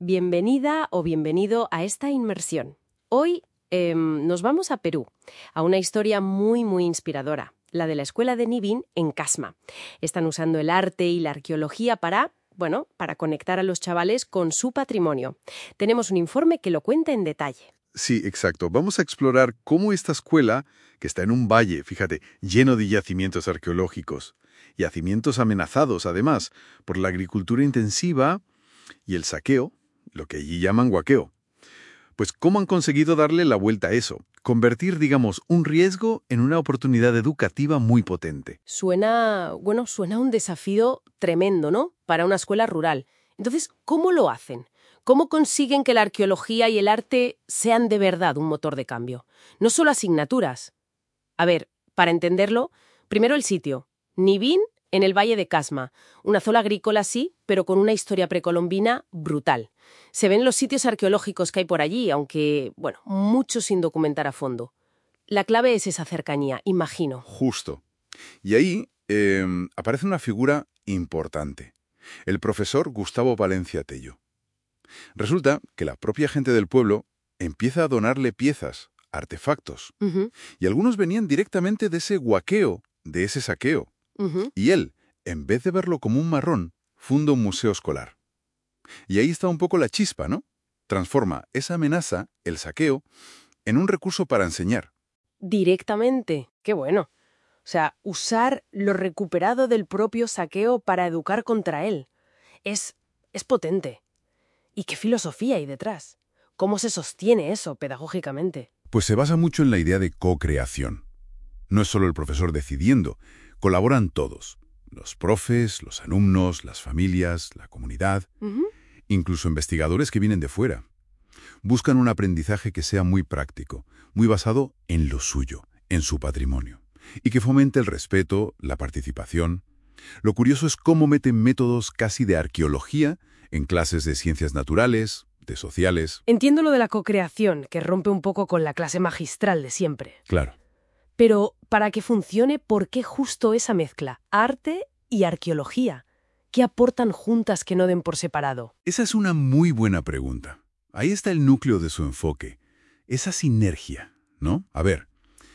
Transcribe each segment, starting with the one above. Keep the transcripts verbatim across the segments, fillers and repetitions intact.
Bienvenida o bienvenido a esta inmersión. Hoy eh, nos vamos a Perú, a una historia muy, muy inspiradora, la de la escuela de Nibín en Casma. Están usando el arte y la arqueología para, bueno, para conectar a los chavales con su patrimonio. Tenemos un informe que lo cuenta en detalle. Sí, exacto. Vamos a explorar cómo esta escuela, que está en un valle, fíjate, lleno de yacimientos arqueológicos, yacimientos amenazados, además, por la agricultura intensiva y el saqueo, lo que allí llaman huaqueo. Pues, ¿cómo han conseguido darle la vuelta a eso? Convertir, digamos, un riesgo en una oportunidad educativa muy potente. Suena, bueno, suena un desafío tremendo, ¿no? Para una escuela rural. Entonces, ¿cómo lo hacen? ¿Cómo consiguen que la arqueología y el arte sean de verdad un motor de cambio? No solo asignaturas. A ver, para entenderlo, primero el sitio. Nibín, en el Valle de Casma. Una zona agrícola, sí, pero con una historia precolombina brutal. Se ven los sitios arqueológicos que hay por allí, aunque, bueno, mucho sin documentar a fondo. La clave es esa cercanía, imagino. Justo. Y ahí eh, aparece una figura importante. El profesor Gustavo Valencia Tello. Resulta que la propia gente del pueblo empieza a donarle piezas, artefactos, Uh-huh, y algunos venían directamente de ese huaqueo, de ese saqueo. uh-huh. Y él, en vez de verlo como un marrón, funda un museo escolar. Y ahí está un poco la chispa, ¿no? Transforma esa amenaza, el saqueo, en un recurso para enseñar. Directamente. Qué bueno. O sea, usar lo recuperado del propio saqueo para educar contra él. Es, es potente. ¿Y qué filosofía hay detrás? ¿Cómo se sostiene eso pedagógicamente? Pues se basa mucho en la idea de co-creación. No es solo el profesor decidiendo, colaboran todos. Los profes, los alumnos, las familias, la comunidad, Uh-huh. incluso investigadores que vienen de fuera. Buscan un aprendizaje que sea muy práctico, muy basado en lo suyo, en su patrimonio, y que fomente el respeto, la participación. Lo curioso es cómo meten métodos casi de arqueología en clases de ciencias naturales, de sociales. Entiendo lo de la cocreación, que rompe un poco con la clase magistral de siempre. Claro. Pero, para que funcione, ¿por qué justo esa mezcla? Arte y arqueología. ¿Qué aportan juntas que no den por separado? Esa es una muy buena pregunta. Ahí está el núcleo de su enfoque. Esa sinergia, ¿no? A ver,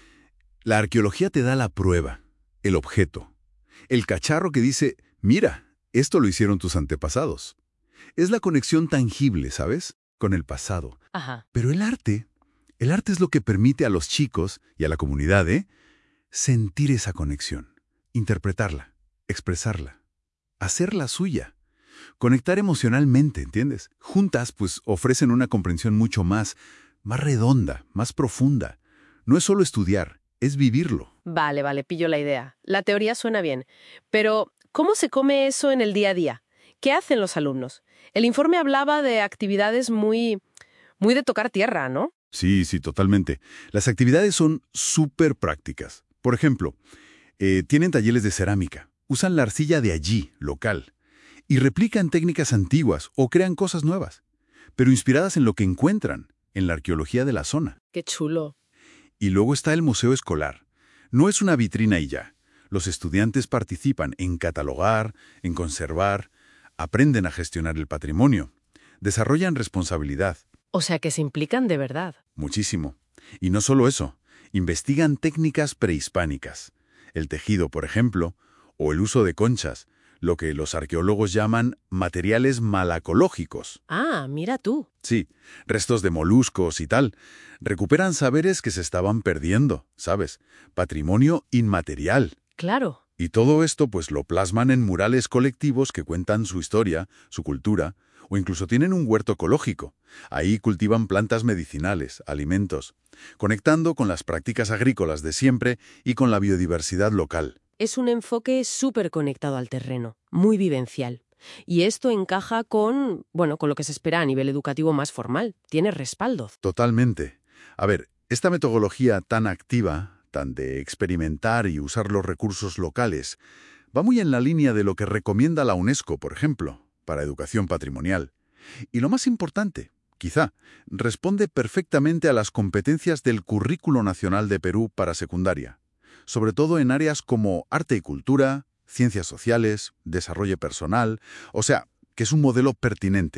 la arqueología te da la prueba, el objeto, el cacharro que dice, mira, esto lo hicieron tus antepasados. Es la conexión tangible, ¿sabes? Con el pasado. Ajá. Pero el arte, el arte es lo que permite a los chicos y a la comunidad, ¿eh? Sentir esa conexión, interpretarla, expresarla, hacerla suya, conectar emocionalmente, ¿entiendes? Juntas, pues, ofrecen una comprensión mucho más, más redonda, más profunda. No es solo estudiar, es vivirlo. Vale, vale, pillo la idea. La teoría suena bien. Pero, ¿cómo se come eso en el día a día? ¿Qué hacen los alumnos? El informe hablaba de actividades muy, muy de tocar tierra, ¿no? Sí, sí, totalmente. Las actividades son súper prácticas. Por ejemplo, eh, tienen talleres de cerámica, usan la arcilla de allí, local, y replican técnicas antiguas o crean cosas nuevas, pero inspiradas en lo que encuentran, en la arqueología de la zona. Qué chulo. Y luego está el museo escolar. No es una vitrina y ya. Los estudiantes participan en catalogar, en conservar, aprenden a gestionar el patrimonio, desarrollan responsabilidad. O sea que se implican de verdad. Muchísimo. Y no solo eso, investigan técnicas prehispánicas. El tejido, por ejemplo, o el uso de conchas, lo que los arqueólogos llaman materiales malacológicos. Ah, mira tú. Sí, restos de moluscos y tal. Recuperan saberes que se estaban perdiendo, ¿sabes? Patrimonio inmaterial. Claro. Y todo esto pues lo plasman en murales colectivos que cuentan su historia, su cultura, o incluso tienen un huerto ecológico. Ahí cultivan plantas medicinales, alimentos, conectando con las prácticas agrícolas de siempre y con la biodiversidad local. Es un enfoque súper conectado al terreno, muy vivencial. Y esto encaja con, bueno, con lo que se espera a nivel educativo más formal. Tiene respaldo. Totalmente. A ver, esta metodología tan activa, tan de experimentar y usar los recursos locales, va muy en la línea de lo que recomienda la UNESCO, por ejemplo, para educación patrimonial. Y lo más importante, quizá, responde perfectamente a las competencias del Currículo Nacional de Perú para secundaria, sobre todo en áreas como arte y cultura, ciencias sociales, desarrollo personal, o sea, que es un modelo pertinente,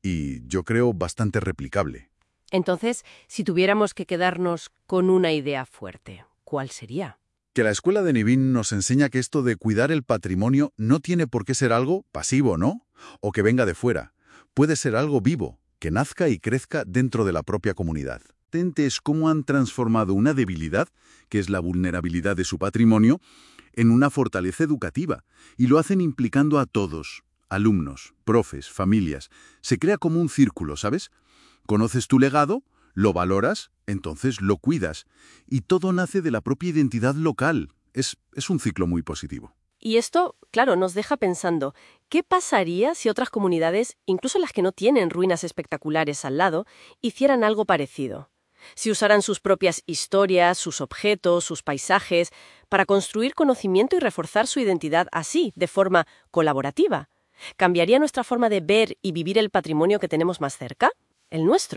y yo creo bastante replicable. Entonces, si tuviéramos que quedarnos con una idea fuerte, ¿cuál sería? Que la escuela de Niven nos enseña que esto de cuidar el patrimonio no tiene por qué ser algo pasivo, ¿no? O que venga de fuera. Puede ser algo vivo, que nazca y crezca dentro de la propia comunidad. Es cómo han transformado una debilidad, que es la vulnerabilidad de su patrimonio, en una fortaleza educativa, y lo hacen implicando a todos, alumnos, profes, familias. Se crea como un círculo, ¿sabes? Conoces tu legado, lo valoras, entonces lo cuidas, y todo nace de la propia identidad local. Es, es un ciclo muy positivo. Y esto, claro, nos deja pensando, ¿qué pasaría si otras comunidades, incluso las que no tienen ruinas espectaculares al lado, hicieran algo parecido? Si usaran sus propias historias, sus objetos, sus paisajes, para construir conocimiento y reforzar su identidad así, de forma colaborativa. ¿Cambiaría nuestra forma de ver y vivir el patrimonio que tenemos más cerca? El nuestro.